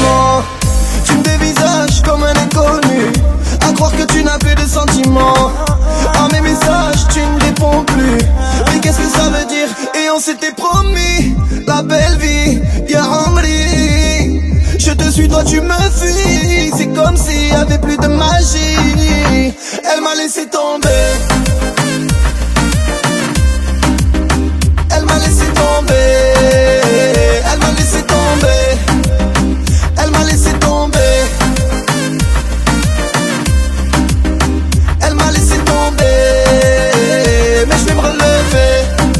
sentiments. Tu me dévisages comme un inconnu, à croire que tu n'as plus de sentiments. À mes messages tu ne réponds plus, mais qu'est-ce que ça veut dire? Et on s'était promis la belle vie, ya Amri. Je te suis, toi tu me fuis, c'est comme s'il y avait plus de magie. Elle m'a laissé tomber. Elle m'a laissé tomber. Elle m'a laissé tomber. Elle m'a laissé tomber. Elle m'a laissé tomber. Mais je vais me relever.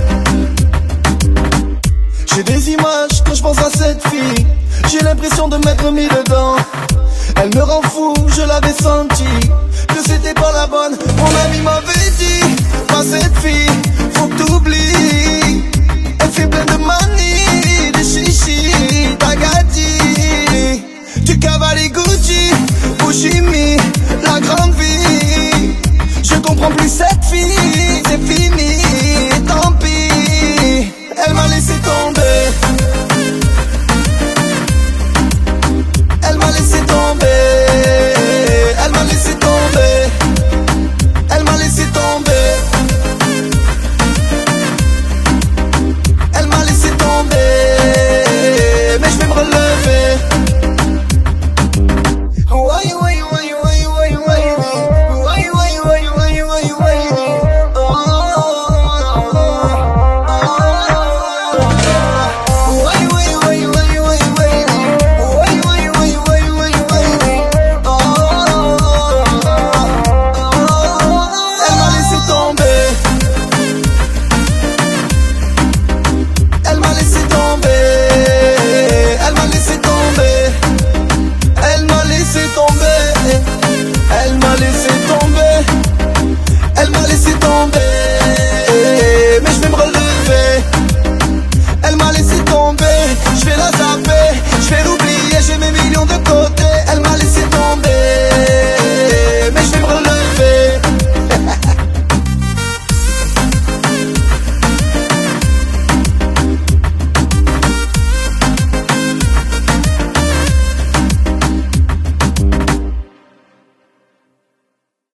J'ai des images quand je pense à cette fille. J'ai l'impression de m'être mis dedans. Elle me rend fou, je l'avais senti, que c'était pas la bonne. Mon ami m'avait dit, pas cette fille, faut que t'oublies.